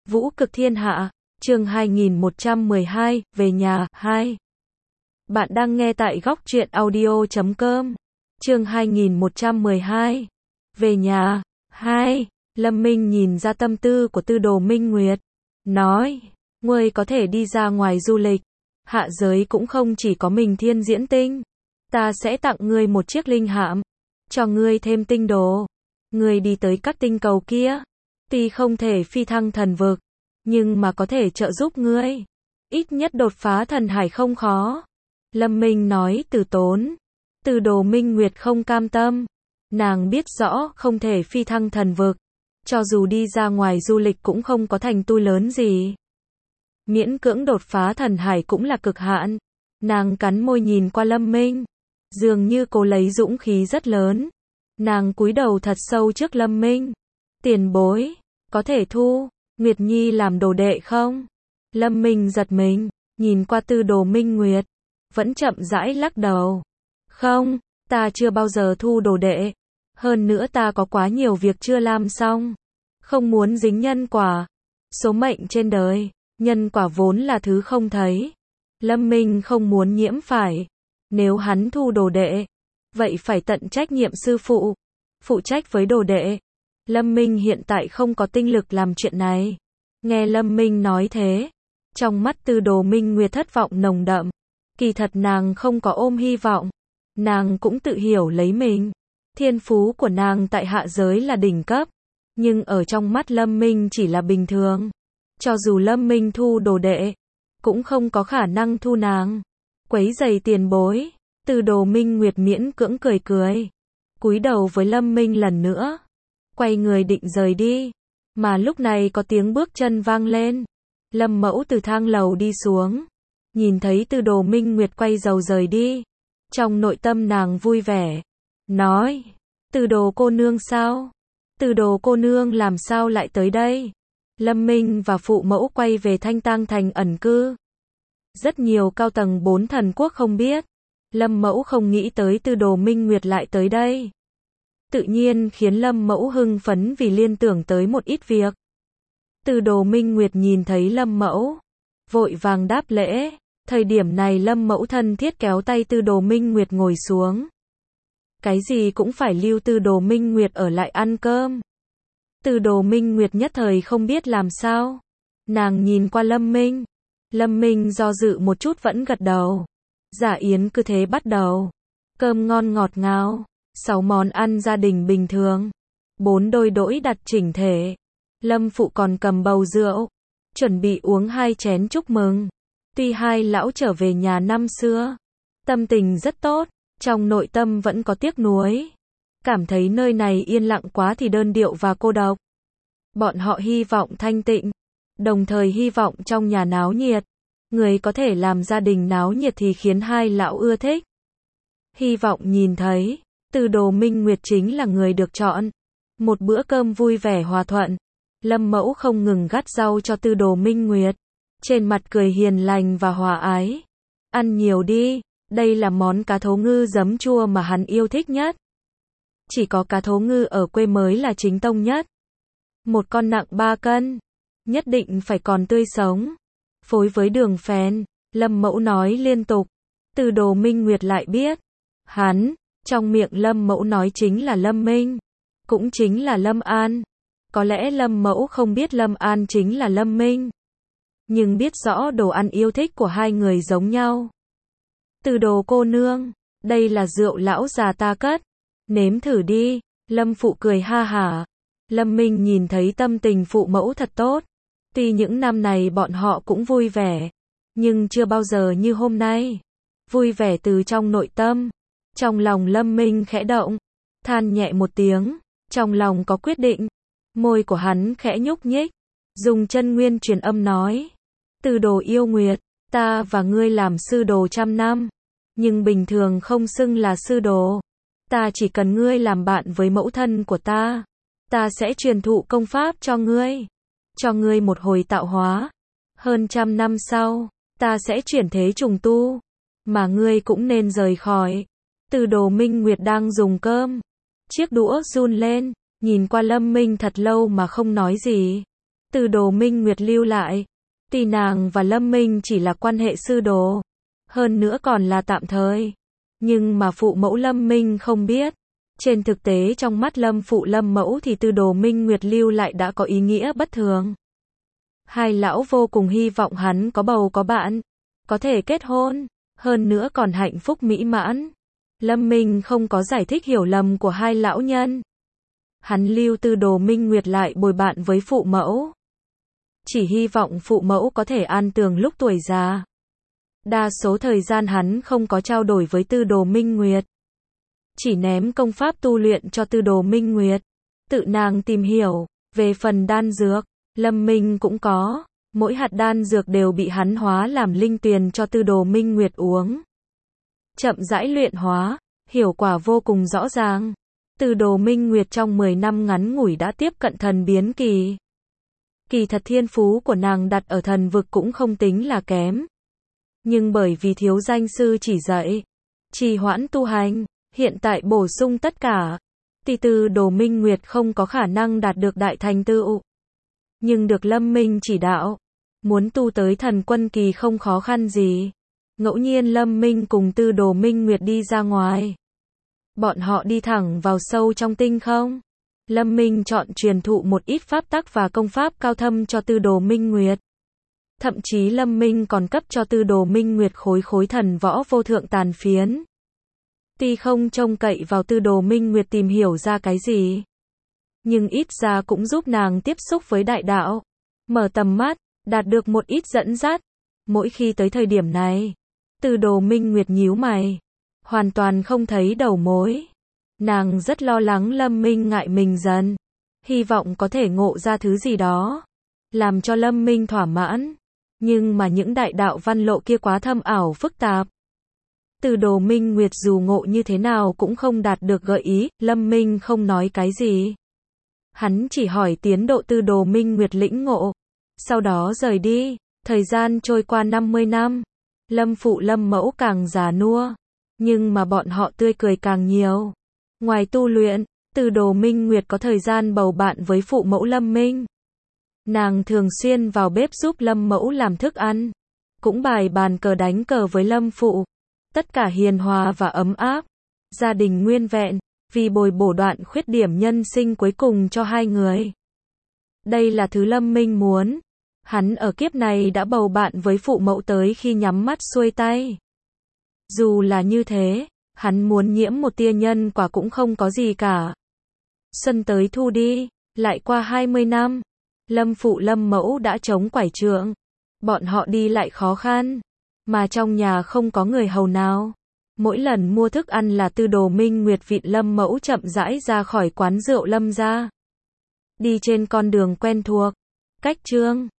Vũ cực thiên hạ, chương 2112, về nhà, 2. Bạn đang nghe tại góc truyện audio.com. Chương 2112, về nhà, 2. Lâm Minh nhìn ra tâm tư của Tư Đồ Minh Nguyệt, nói, ngươi có thể đi ra ngoài du lịch, hạ giới cũng không chỉ có mình Thiên Diễn Tinh. Ta sẽ tặng ngươi một chiếc linh hạm, cho ngươi thêm tinh đồ. Ngươi đi tới các tinh cầu kia, tuy không thể phi thăng thần vực, nhưng mà có thể trợ giúp ngươi. Ít nhất đột phá thần hải không khó. Lâm Minh nói từ tốn. Tư Đồ Minh Nguyệt không cam tâm. Nàng biết rõ không thể phi thăng thần vực. Cho dù đi ra ngoài du lịch cũng không có thành tựu lớn gì. Miễn cưỡng đột phá thần hải cũng là cực hạn. Nàng cắn môi nhìn qua Lâm Minh. Dường như cô lấy dũng khí rất lớn. Nàng cúi đầu thật sâu trước Lâm Minh. Tiền bối, có thể thu Nguyệt Nhi làm đồ đệ không? Lâm Minh giật mình, nhìn qua Tư Đồ Minh Nguyệt, vẫn chậm rãi lắc đầu. Không, ta chưa bao giờ thu đồ đệ. Hơn nữa ta có quá nhiều việc chưa làm xong. Không muốn dính nhân quả. Số mệnh trên đời, nhân quả vốn là thứ không thấy. Lâm Minh không muốn nhiễm phải. Nếu hắn thu đồ đệ, vậy phải tận trách nhiệm sư phụ, phụ trách với đồ đệ. Lâm Minh hiện tại không có tinh lực làm chuyện này. Nghe Lâm Minh nói thế, trong mắt Tư Đồ Minh Nguyệt thất vọng nồng đậm. Kỳ thật nàng không có ôm hy vọng. Nàng cũng tự hiểu lấy mình. Thiên phú của nàng tại hạ giới là đỉnh cấp. Nhưng ở trong mắt Lâm Minh chỉ là bình thường. Cho dù Lâm Minh thu đồ đệ, cũng không có khả năng thu nàng. Quấy rầy tiền bối. Tư Đồ Minh Nguyệt miễn cưỡng cười cười. Cúi đầu với Lâm Minh lần nữa. Quay người định rời đi. Mà lúc này có tiếng bước chân vang lên. Lâm Mẫu từ thang lầu đi xuống. Nhìn thấy Tư Đồ Minh Nguyệt quay đầu rời đi. Trong nội tâm nàng vui vẻ. Nói. Tư Đồ cô nương sao? Tư Đồ cô nương làm sao lại tới đây? Lâm Minh và phụ mẫu quay về Thanh Tang thành ẩn cư. Rất nhiều cao tầng 4 thần quốc không biết. Lâm Mẫu không nghĩ tới Tư Đồ Minh Nguyệt lại tới đây. Tự nhiên khiến Lâm Mẫu hưng phấn vì liên tưởng tới một ít việc. Tư Đồ Minh Nguyệt nhìn thấy Lâm Mẫu, vội vàng đáp lễ. Thời điểm này Lâm Mẫu thân thiết kéo tay Tư Đồ Minh Nguyệt ngồi xuống. Cái gì cũng phải lưu Tư Đồ Minh Nguyệt ở lại ăn cơm. Tư Đồ Minh Nguyệt nhất thời không biết làm sao. Nàng nhìn qua Lâm Minh. Lâm Minh do dự một chút vẫn gật đầu. Dạ yến cứ thế bắt đầu. Cơm ngon ngọt ngào. 6 món ăn gia đình bình thường. 4 đôi đũa đặt chỉnh thể. Lâm phụ còn cầm bầu rượu. Chuẩn bị uống 2 chén chúc mừng. Tuy hai lão trở về nhà năm xưa. Tâm tình rất tốt. Trong nội tâm vẫn có tiếc nuối. Cảm thấy nơi này yên lặng quá thì đơn điệu và cô độc. Bọn họ hy vọng thanh tịnh. Đồng thời hy vọng trong nhà náo nhiệt. Người có thể làm gia đình náo nhiệt thì khiến hai lão ưa thích. Hy vọng nhìn thấy. Tư Đồ Minh Nguyệt chính là người được chọn. Một bữa cơm vui vẻ hòa thuận. Lâm Mẫu không ngừng gắp rau cho Tư Đồ Minh Nguyệt. Trên mặt cười hiền lành và hòa ái. Ăn nhiều đi, đây là món cá thố ngư giấm chua mà hắn yêu thích nhất. Chỉ có cá thố ngư ở quê mới là chính tông nhất. Một con nặng 3 cân. Nhất định phải còn tươi sống. Phối với đường phèn. Lâm Mẫu nói liên tục. Tư Đồ Minh Nguyệt lại biết. Hắn. Trong miệng Lâm Mẫu nói chính là Lâm Minh. Cũng chính là Lâm An. Có lẽ Lâm Mẫu không biết Lâm An chính là Lâm Minh. Nhưng biết rõ đồ ăn yêu thích của hai người giống nhau. Tư Đồ cô nương. Đây là rượu lão già ta cất. Nếm thử đi. Lâm phụ cười ha hả. Lâm Minh nhìn thấy tâm tình phụ mẫu thật tốt. Tuy những năm này bọn họ cũng vui vẻ. Nhưng chưa bao giờ như hôm nay. Vui vẻ từ trong nội tâm. Trong lòng Lâm Minh khẽ động, than nhẹ một tiếng, trong lòng có quyết định. Môi của hắn khẽ nhúc nhích, dùng chân nguyên truyền âm nói. Tư Đồ yêu Nguyệt, ta và ngươi làm sư đồ 100 năm, nhưng bình thường không xưng là sư đồ. Ta chỉ cần ngươi làm bạn với mẫu thân của ta. Ta sẽ truyền thụ công pháp cho ngươi. Cho ngươi một hồi tạo hóa. Hơn 100 năm sau, ta sẽ chuyển thế trùng tu. Mà ngươi cũng nên rời khỏi. Tư Đồ Minh Nguyệt đang dùng cơm. Chiếc đũa run lên, nhìn qua Lâm Minh thật lâu mà không nói gì. Tư Đồ Minh Nguyệt lưu lại. Tuy nàng và Lâm Minh chỉ là quan hệ sư đồ, hơn nữa còn là tạm thời, nhưng mà phụ mẫu Lâm Minh không biết. Trên thực tế trong mắt Lâm phụ Lâm mẫu thì Tư Đồ Minh Nguyệt lưu lại đã có ý nghĩa bất thường. Hai lão vô cùng hy vọng hắn có bầu có bạn, có thể kết hôn, hơn nữa còn hạnh phúc mỹ mãn. Lâm Minh không có giải thích hiểu lầm của hai lão nhân. Hắn lưu Tư Đồ Minh Nguyệt lại bồi bạn với phụ mẫu. Chỉ hy vọng phụ mẫu có thể an tường lúc tuổi già. Đa số thời gian hắn không có trao đổi với Tư Đồ Minh Nguyệt. Chỉ ném công pháp tu luyện cho Tư Đồ Minh Nguyệt. Tự nàng tìm hiểu. Về phần đan dược, Lâm Minh cũng có. Mỗi hạt đan dược đều bị hắn hóa làm linh tuyền cho Tư Đồ Minh Nguyệt uống. Chậm rãi luyện hóa, hiệu quả vô cùng rõ ràng. Tư Đồ Minh Nguyệt trong 10 năm ngắn ngủi đã tiếp cận thần biến kỳ. Kỳ thật thiên phú của nàng đặt ở thần vực cũng không tính là kém. Nhưng bởi vì thiếu danh sư chỉ dạy, trì hoãn tu hành, hiện tại bổ sung tất cả. Thì Tư Đồ Minh Nguyệt không có khả năng đạt được đại thành tựu. Nhưng được Lâm Minh chỉ đạo, muốn tu tới thần quân kỳ không khó khăn gì. Ngẫu nhiên Lâm Minh cùng Tư Đồ Minh Nguyệt đi ra ngoài. Bọn họ đi thẳng vào sâu trong tinh không. Lâm Minh chọn truyền thụ một ít pháp tắc và công pháp cao thâm cho Tư Đồ Minh Nguyệt. Thậm chí Lâm Minh còn cấp cho Tư Đồ Minh Nguyệt khối thần võ vô thượng tàn phiến. Tuy không trông cậy vào Tư Đồ Minh Nguyệt tìm hiểu ra cái gì, nhưng ít ra cũng giúp nàng tiếp xúc với đại đạo, mở tầm mắt, đạt được một ít dẫn dắt. Mỗi khi tới thời điểm này, Tư Đồ Minh Nguyệt nhíu mày, hoàn toàn không thấy đầu mối. Nàng rất lo lắng Lâm Minh ngại mình dần, hy vọng có thể ngộ ra thứ gì đó, làm cho Lâm Minh thỏa mãn. Nhưng mà những đại đạo văn lộ kia quá thâm ảo phức tạp. Tư Đồ Minh Nguyệt dù ngộ như thế nào cũng không đạt được gợi ý, Lâm Minh không nói cái gì. Hắn chỉ hỏi tiến độ Tư Đồ Minh Nguyệt lĩnh ngộ, sau đó rời đi. Thời gian trôi qua 50 năm, Lâm phụ Lâm mẫu càng già nua, nhưng mà bọn họ tươi cười càng nhiều. Ngoài tu luyện, Tư Đồ Minh Nguyệt có thời gian bầu bạn với phụ mẫu Lâm Minh. Nàng thường xuyên vào bếp giúp Lâm mẫu làm thức ăn, cũng bài bàn cờ đánh cờ với Lâm phụ. Tất cả hiền hòa và ấm áp, gia đình nguyên vẹn, vì bồi bổ đoạn khuyết điểm nhân sinh cuối cùng cho hai người. Đây là thứ Lâm Minh muốn. Hắn ở kiếp này đã bầu bạn với phụ mẫu tới khi nhắm mắt xuôi tay. Dù là như thế, hắn muốn nhiễm một tia nhân quả cũng không có gì cả. Xuân tới thu đi, lại qua 20 năm, Lâm phụ Lâm mẫu đã chống quải trượng. Bọn họ đi lại khó khăn, mà trong nhà không có người hầu nào. Mỗi lần mua thức ăn là Tư Đồ Minh Nguyệt vịn Lâm mẫu chậm rãi ra khỏi quán rượu Lâm gia. Đi trên con đường quen thuộc, cách chương